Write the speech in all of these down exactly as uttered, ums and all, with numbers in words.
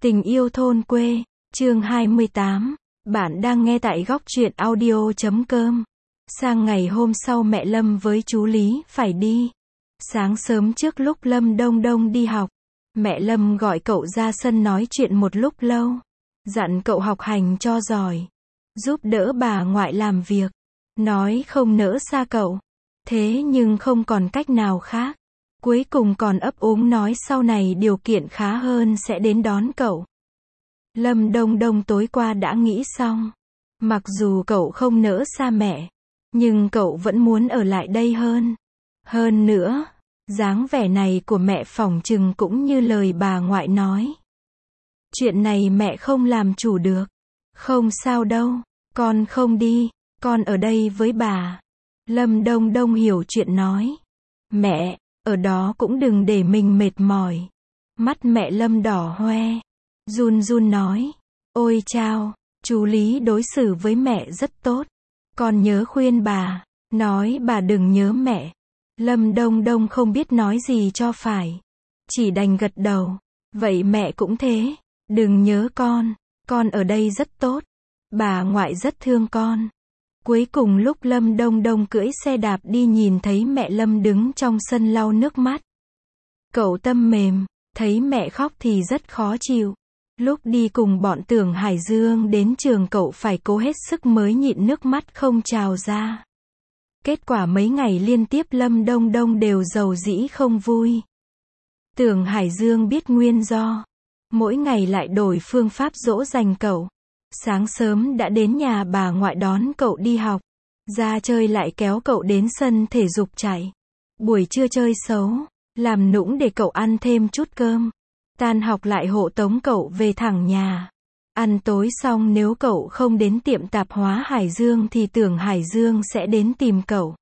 Tình yêu thôn quê, chương hai mươi tám. Bạn đang nghe tại góc truyện audio chấm com. Sang ngày hôm sau mẹ Lâm với chú Lý phải đi. Sáng sớm trước lúc Lâm Đông Đông đi học, mẹ Lâm gọi cậu ra sân nói chuyện một lúc lâu. Dặn cậu học hành cho giỏi, giúp đỡ bà ngoại làm việc. Nói không nỡ xa cậu. Thế nhưng không còn cách nào khác. Cuối cùng còn ấp úng nói sau này điều kiện khá hơn sẽ đến đón cậu. Lâm Đông Đông tối qua đã nghĩ xong. Mặc dù cậu không nỡ xa mẹ, nhưng cậu vẫn muốn ở lại đây hơn. Hơn nữa, dáng vẻ này của mẹ phỏng chừng cũng như lời bà ngoại nói. Chuyện này mẹ không làm chủ được. Không sao đâu, con không đi, con ở đây với bà. Lâm Đông Đông hiểu chuyện nói. Mẹ, ở đó cũng đừng để mình mệt mỏi. Mắt mẹ Lâm đỏ hoe, run run nói. Ôi chao, chú Lý đối xử với mẹ rất tốt. Con nhớ khuyên bà, nói bà đừng nhớ mẹ. Lâm Đông Đông không biết nói gì cho phải. Chỉ đành gật đầu. Vậy mẹ cũng thế, đừng nhớ con, con ở đây rất tốt. Bà ngoại rất thương con. Cuối cùng lúc Lâm Đông Đông cưỡi xe đạp đi nhìn thấy mẹ Lâm đứng trong sân lau nước mắt. Cậu tâm mềm, thấy mẹ khóc thì rất khó chịu. Lúc đi cùng bọn Tưởng Hải Dương đến trường cậu phải cố hết sức mới nhịn nước mắt không trào ra. Kết quả mấy ngày liên tiếp Lâm Đông Đông đều rầu rĩ không vui. Tưởng Hải Dương biết nguyên do. Mỗi ngày lại đổi phương pháp dỗ dành cậu. Sáng sớm đã đến nhà bà ngoại đón cậu đi học. Ra chơi lại kéo cậu đến sân thể dục chạy. Buổi trưa chơi xấu, làm nũng để cậu ăn thêm chút cơm. Tan học lại hộ tống cậu về thẳng nhà. Ăn tối xong nếu cậu không đến tiệm tạp hóa Hải Dương thì Tưởng Hải Dương sẽ đến tìm cậu.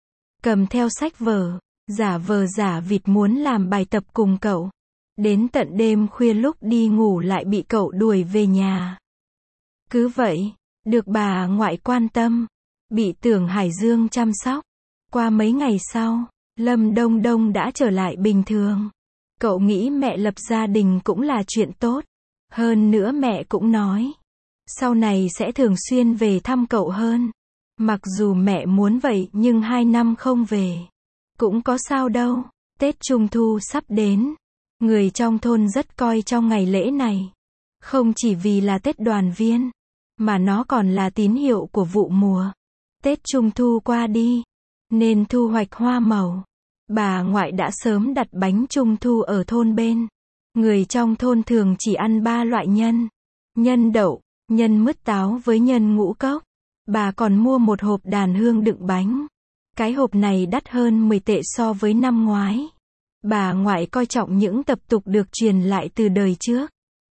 Cầm theo sách vở, giả vờ giả vịt muốn làm bài tập cùng cậu. Đến tận đêm khuya lúc đi ngủ lại bị cậu đuổi về nhà. Cứ vậy, được bà ngoại quan tâm, bị Tưởng Hải Dương chăm sóc. Qua mấy ngày sau, Lâm Đông Đông đã trở lại bình thường. Cậu nghĩ mẹ lập gia đình cũng là chuyện tốt. Hơn nữa mẹ cũng nói, sau này sẽ thường xuyên về thăm cậu hơn. Mặc dù mẹ muốn vậy nhưng hai năm không về, cũng có sao đâu. Tết Trung Thu sắp đến. Người trong thôn rất coi trong ngày lễ này. Không chỉ vì là Tết đoàn viên, mà nó còn là tín hiệu của vụ mùa. Tết Trung Thu qua đi, nên thu hoạch hoa màu. Bà ngoại đã sớm đặt bánh Trung Thu ở thôn bên. Người trong thôn thường chỉ ăn ba loại nhân. Nhân đậu, nhân mứt táo với nhân ngũ cốc. Bà còn mua một hộp đàn hương đựng bánh. Cái hộp này đắt hơn mười tệ so với năm ngoái. Bà ngoại coi trọng những tập tục được truyền lại từ đời trước.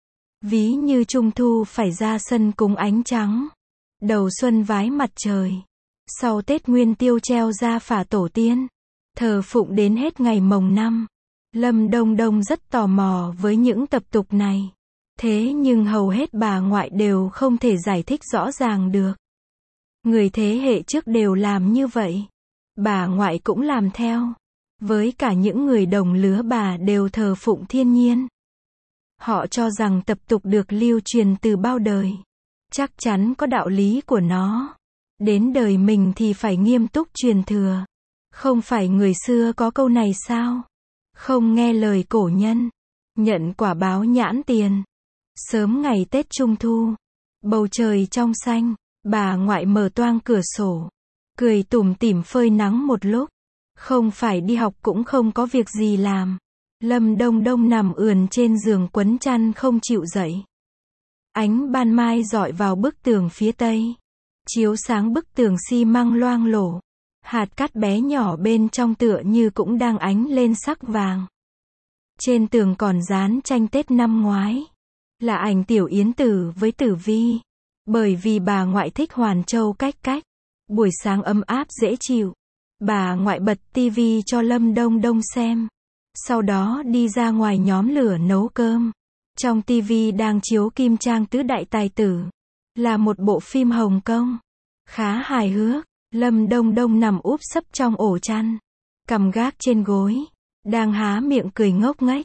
Ví như Trung Thu phải ra sân cúng ánh trắng. Đầu xuân vái mặt trời. Sau Tết Nguyên Tiêu treo ra phả tổ tiên. Thờ phụng đến hết ngày mồng năm. Lâm Đông Đông rất tò mò với những tập tục này. Thế nhưng hầu hết bà ngoại đều không thể giải thích rõ ràng được. Người thế hệ trước đều làm như vậy. Bà ngoại cũng làm theo. Với cả những người đồng lứa bà đều thờ phụng thiên nhiên. Họ cho rằng tập tục được lưu truyền từ bao đời. Chắc chắn có đạo lý của nó. Đến đời mình thì phải nghiêm túc truyền thừa. Không phải người xưa có câu này sao? Không nghe lời cổ nhân, nhận quả báo nhãn tiền. Sớm ngày Tết Trung Thu, bầu trời trong xanh, bà ngoại mở toang cửa sổ, cười tủm tỉm phơi nắng một lúc. Không phải đi học cũng không có việc gì làm. Lâm Đông Đông nằm ườn trên giường quấn chăn không chịu dậy. Ánh ban mai rọi vào bức tường phía tây, chiếu sáng bức tường xi măng loang lổ. Hạt cát bé nhỏ bên trong tựa như cũng đang ánh lên sắc vàng. Trên tường còn dán tranh Tết năm ngoái. Là ảnh Tiểu Yến Tử với Tử Vi. Bởi vì bà ngoại thích Hoàn Châu cách cách. Buổi sáng ấm áp dễ chịu. Bà ngoại bật tivi cho Lâm Đông Đông xem. Sau đó đi ra ngoài nhóm lửa nấu cơm. Trong tivi đang chiếu Kim Trang Tứ Đại Tài Tử. Là một bộ phim Hồng Kông. Khá hài hước. Lâm Đông Đông nằm úp sấp trong ổ chăn, cằm gác trên gối, đang há miệng cười ngốc nghếch.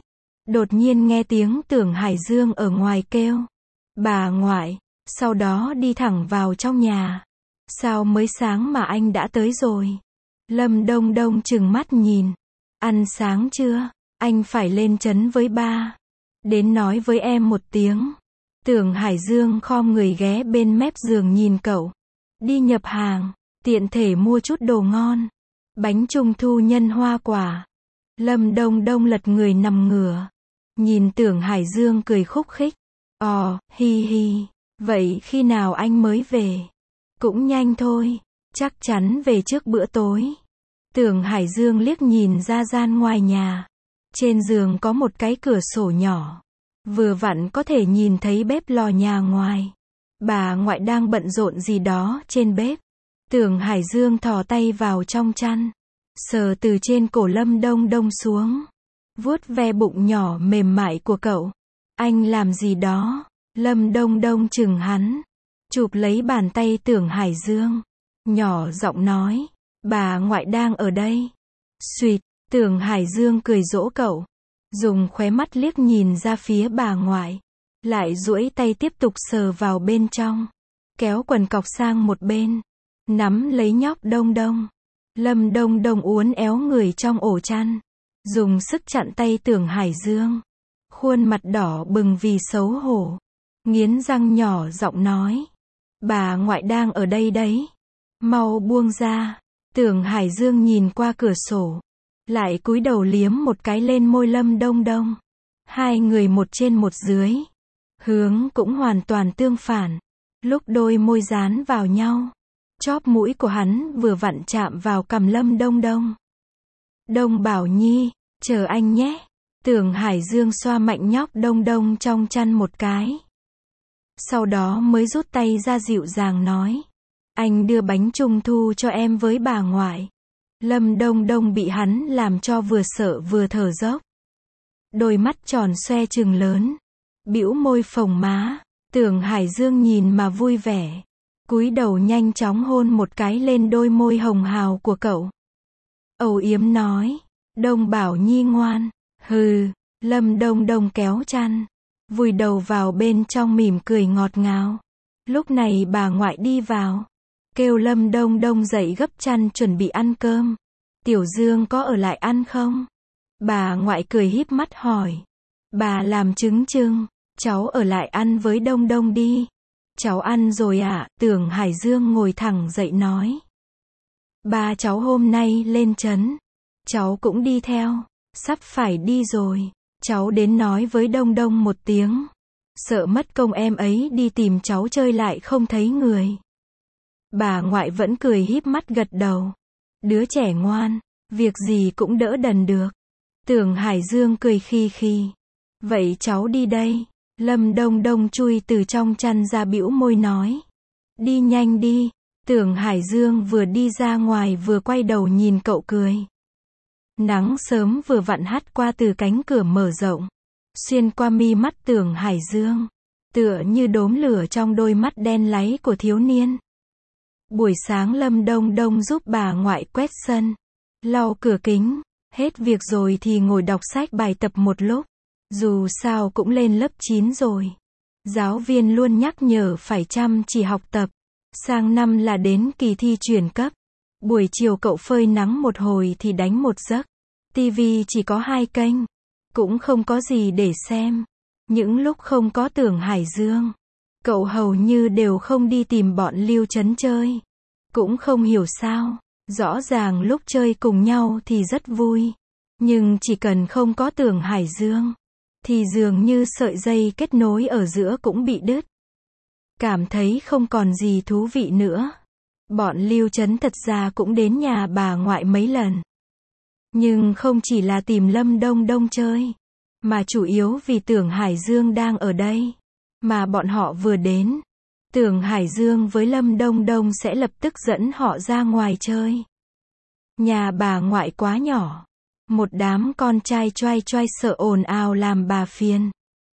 Đột nhiên nghe tiếng Tưởng Hải Dương ở ngoài kêu. Bà ngoại, sau đó đi thẳng vào trong nhà. Sao mới sáng mà anh đã tới rồi? Lâm Đông Đông trừng mắt nhìn. Ăn sáng chưa? Anh phải lên trấn với ba. Đến nói với em một tiếng. Tưởng Hải Dương khom người ghé bên mép giường nhìn cậu. Đi nhập hàng, tiện thể mua chút đồ ngon. Bánh trung thu nhân hoa quả. Lâm Đông Đông lật người nằm ngửa. Nhìn Tưởng Hải Dương cười khúc khích. Ồ, hi hi. Vậy khi nào anh mới về? Cũng nhanh thôi. Chắc chắn về trước bữa tối. Tưởng Hải Dương liếc nhìn ra gian ngoài nhà. Trên giường có một cái cửa sổ nhỏ. Vừa vặn có thể nhìn thấy bếp lò nhà ngoài. Bà ngoại đang bận rộn gì đó trên bếp. Tưởng Hải Dương thò tay vào trong chăn. Sờ từ trên cổ Lâm Đông Đông xuống. Vuốt ve bụng nhỏ mềm mại của cậu. Anh làm gì đó? Lâm Đông Đông chừng hắn. Chụp lấy bàn tay Tưởng Hải Dương. Nhỏ giọng nói. Bà ngoại đang ở đây. Xuyệt, Tưởng Hải Dương cười dỗ cậu. Dùng khóe mắt liếc nhìn ra phía bà ngoại. Lại duỗi tay tiếp tục sờ vào bên trong. Kéo quần cọc sang một bên. Nắm lấy nhóc Đông Đông. Lâm Đông Đông uốn éo người trong ổ chăn. Dùng sức chặn tay Tưởng Hải Dương. Khuôn mặt đỏ bừng vì xấu hổ. Nghiến răng nhỏ giọng nói. Bà ngoại đang ở đây đấy. Mau buông ra. Tưởng Hải Dương nhìn qua cửa sổ. Lại cúi đầu liếm một cái lên môi Lâm Đông Đông. Hai người một trên một dưới. Hướng cũng hoàn toàn tương phản. Lúc đôi môi dán vào nhau. Chóp mũi của hắn vừa vặn chạm vào cằm Lâm Đông Đông. Đông Bảo Nhi, chờ anh nhé. Tưởng Hải Dương xoa mạnh nhóc Đông Đông trong chăn một cái. Sau đó mới rút tay ra dịu dàng nói. Anh đưa bánh trung thu cho em với bà ngoại. Lâm Đông Đông bị hắn làm cho vừa sợ vừa thở dốc. Đôi mắt tròn xoe trừng lớn. Bĩu môi phồng má. Tưởng Hải Dương nhìn mà vui vẻ. Cúi đầu nhanh chóng hôn một cái lên đôi môi hồng hào của cậu. Âu yếm nói. Đông Bảo Nhi ngoan. Hừ. Lâm Đông Đông kéo chăn. Vùi đầu vào bên trong mỉm cười ngọt ngào. Lúc này bà ngoại đi vào. Kêu Lâm Đông Đông dậy gấp chăn chuẩn bị ăn cơm. Tiểu Dương có ở lại ăn không? Bà ngoại cười híp mắt hỏi. Bà làm trứng trưng. Cháu ở lại ăn với Đông Đông đi. Cháu ăn rồi ạ. À? Tưởng Hải Dương ngồi thẳng dậy nói. Ba cháu hôm nay lên trấn. Cháu cũng đi theo. Sắp phải đi rồi. Cháu đến nói với Đông Đông một tiếng. Sợ mất công em ấy đi tìm cháu chơi lại không thấy người. Bà ngoại vẫn cười híp mắt gật đầu. Đứa trẻ ngoan. Việc gì cũng đỡ đần được. Tưởng Hải Dương cười khi khi. Vậy cháu đi đây. Lâm Đông Đông chui từ trong chăn ra bĩu môi nói. Đi nhanh đi. Tưởng Hải Dương vừa đi ra ngoài vừa quay đầu nhìn cậu cười. Nắng sớm vừa vặn hắt qua từ cánh cửa mở rộng. Xuyên qua mi mắt Tưởng Hải Dương. Tựa như đốm lửa trong đôi mắt đen láy của thiếu niên. Buổi sáng Lâm Đông Đông giúp bà ngoại quét sân. Lau cửa kính. Hết việc rồi thì ngồi đọc sách bài tập một lúc. Dù sao cũng lên lớp chín rồi. Giáo viên luôn nhắc nhở phải chăm chỉ học tập. Sang năm là đến kỳ thi chuyển cấp. Buổi chiều cậu phơi nắng một hồi thì đánh một giấc. Tivi chỉ có hai kênh. Cũng không có gì để xem. Những lúc không có Tưởng Hải Dương. Cậu hầu như đều không đi tìm bọn Lưu Trấn chơi. Cũng không hiểu sao. Rõ ràng lúc chơi cùng nhau thì rất vui. Nhưng chỉ cần không có Tưởng Hải Dương. Thì dường như sợi dây kết nối ở giữa cũng bị đứt. Cảm thấy không còn gì thú vị nữa. Bọn Lưu Trấn thật ra cũng đến nhà bà ngoại mấy lần. Nhưng không chỉ là tìm Lâm Đông Đông chơi. Mà chủ yếu vì Tưởng Hải Dương đang ở đây. Mà bọn họ vừa đến. Tưởng Hải Dương với Lâm Đông Đông sẽ lập tức dẫn họ ra ngoài chơi. Nhà bà ngoại quá nhỏ. Một đám con trai choai choai sợ ồn ào làm bà phiền.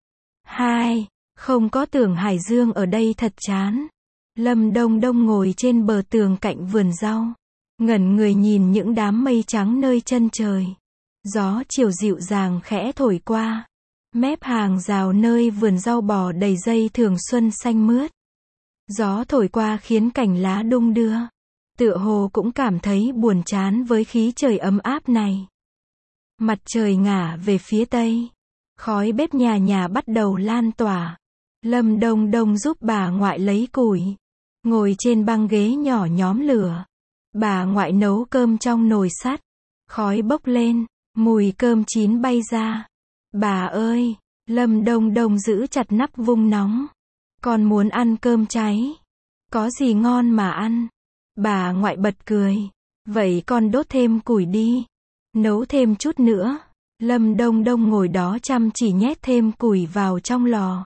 Hai, không có Tưởng Hải Dương ở đây thật chán. Lâm Đông Đông ngồi trên bờ tường cạnh vườn rau. Ngẩn người nhìn những đám mây trắng nơi chân trời. Gió chiều dịu dàng khẽ thổi qua. Mép hàng rào nơi vườn rau bò đầy dây thường xuân xanh mướt. Gió thổi qua khiến cành lá đung đưa. Tựa hồ cũng cảm thấy buồn chán với khí trời ấm áp này. Mặt trời ngả về phía tây. Khói bếp nhà nhà bắt đầu lan tỏa. Lâm Đông Đông giúp bà ngoại lấy củi. Ngồi trên băng ghế nhỏ nhóm lửa. Bà ngoại nấu cơm trong nồi sắt. Khói bốc lên, mùi cơm chín bay ra. Bà ơi, Lâm Đông Đông giữ chặt nắp vung nóng. Con muốn ăn cơm cháy. Có gì ngon mà ăn? Bà ngoại bật cười. Vậy con đốt thêm củi đi. Nấu thêm chút nữa. Lâm Đông Đông ngồi đó chăm chỉ nhét thêm củi vào trong lò.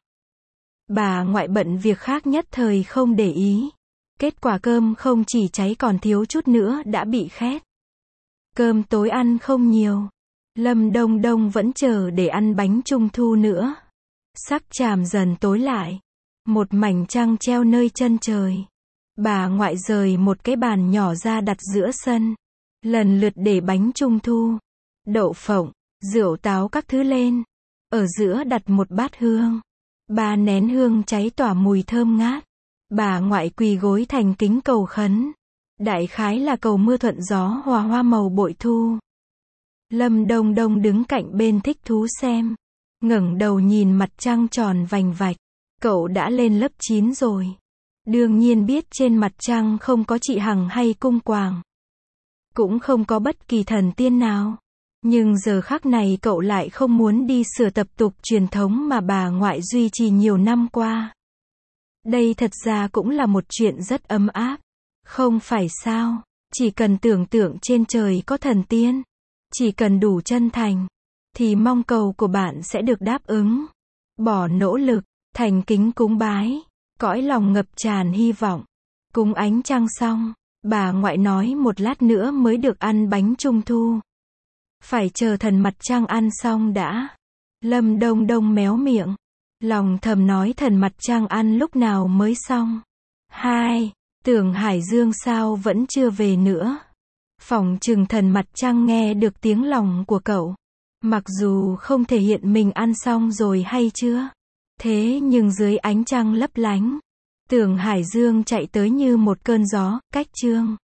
Bà ngoại bận việc khác nhất thời không để ý. Kết quả cơm không chỉ cháy còn thiếu chút nữa đã bị khét. Cơm tối ăn không nhiều. Lâm Đông Đông vẫn chờ để ăn bánh trung thu nữa. Sắc chàm dần tối lại. Một mảnh trăng treo nơi chân trời. Bà ngoại rời một cái bàn nhỏ ra đặt giữa sân. Lần lượt để bánh trung thu, đậu phộng, rượu táo các thứ lên. Ở giữa đặt một bát hương. Ba nén hương cháy tỏa mùi thơm ngát. Bà ngoại quỳ gối thành kính cầu khấn. Đại khái là cầu mưa thuận gió hòa hoa màu bội thu. Lâm Đông Đông đứng cạnh bên thích thú xem. Ngẩng đầu nhìn mặt trăng tròn vành vạch. Cậu đã lên lớp chín rồi. Đương nhiên biết trên mặt trăng không có chị Hằng hay cung quàng. Cũng không có bất kỳ thần tiên nào. Nhưng giờ khắc này cậu lại không muốn đi sửa tập tục truyền thống mà bà ngoại duy trì nhiều năm qua. Đây thật ra cũng là một chuyện rất ấm áp. Không phải sao? Chỉ cần tưởng tượng trên trời có thần tiên. Chỉ cần đủ chân thành. Thì mong cầu của bạn sẽ được đáp ứng. Bỏ nỗ lực, thành kính cúng bái. Cõi lòng ngập tràn hy vọng. Cúng ánh trăng xong. Bà ngoại nói một lát nữa mới được ăn bánh trung thu. Phải chờ thần mặt trăng ăn xong đã. Lâm Đông Đông méo miệng. Lòng thầm nói thần mặt trăng ăn lúc nào mới xong. Hai, tưởng Hải Dương sao vẫn chưa về nữa. Phỏng chừng thần mặt trăng nghe được tiếng lòng của cậu. Mặc dù không thể hiện mình ăn xong rồi hay chưa. Thế nhưng dưới ánh trăng lấp lánh. Tưởng Hải Dương chạy tới như một cơn gió, cách chương.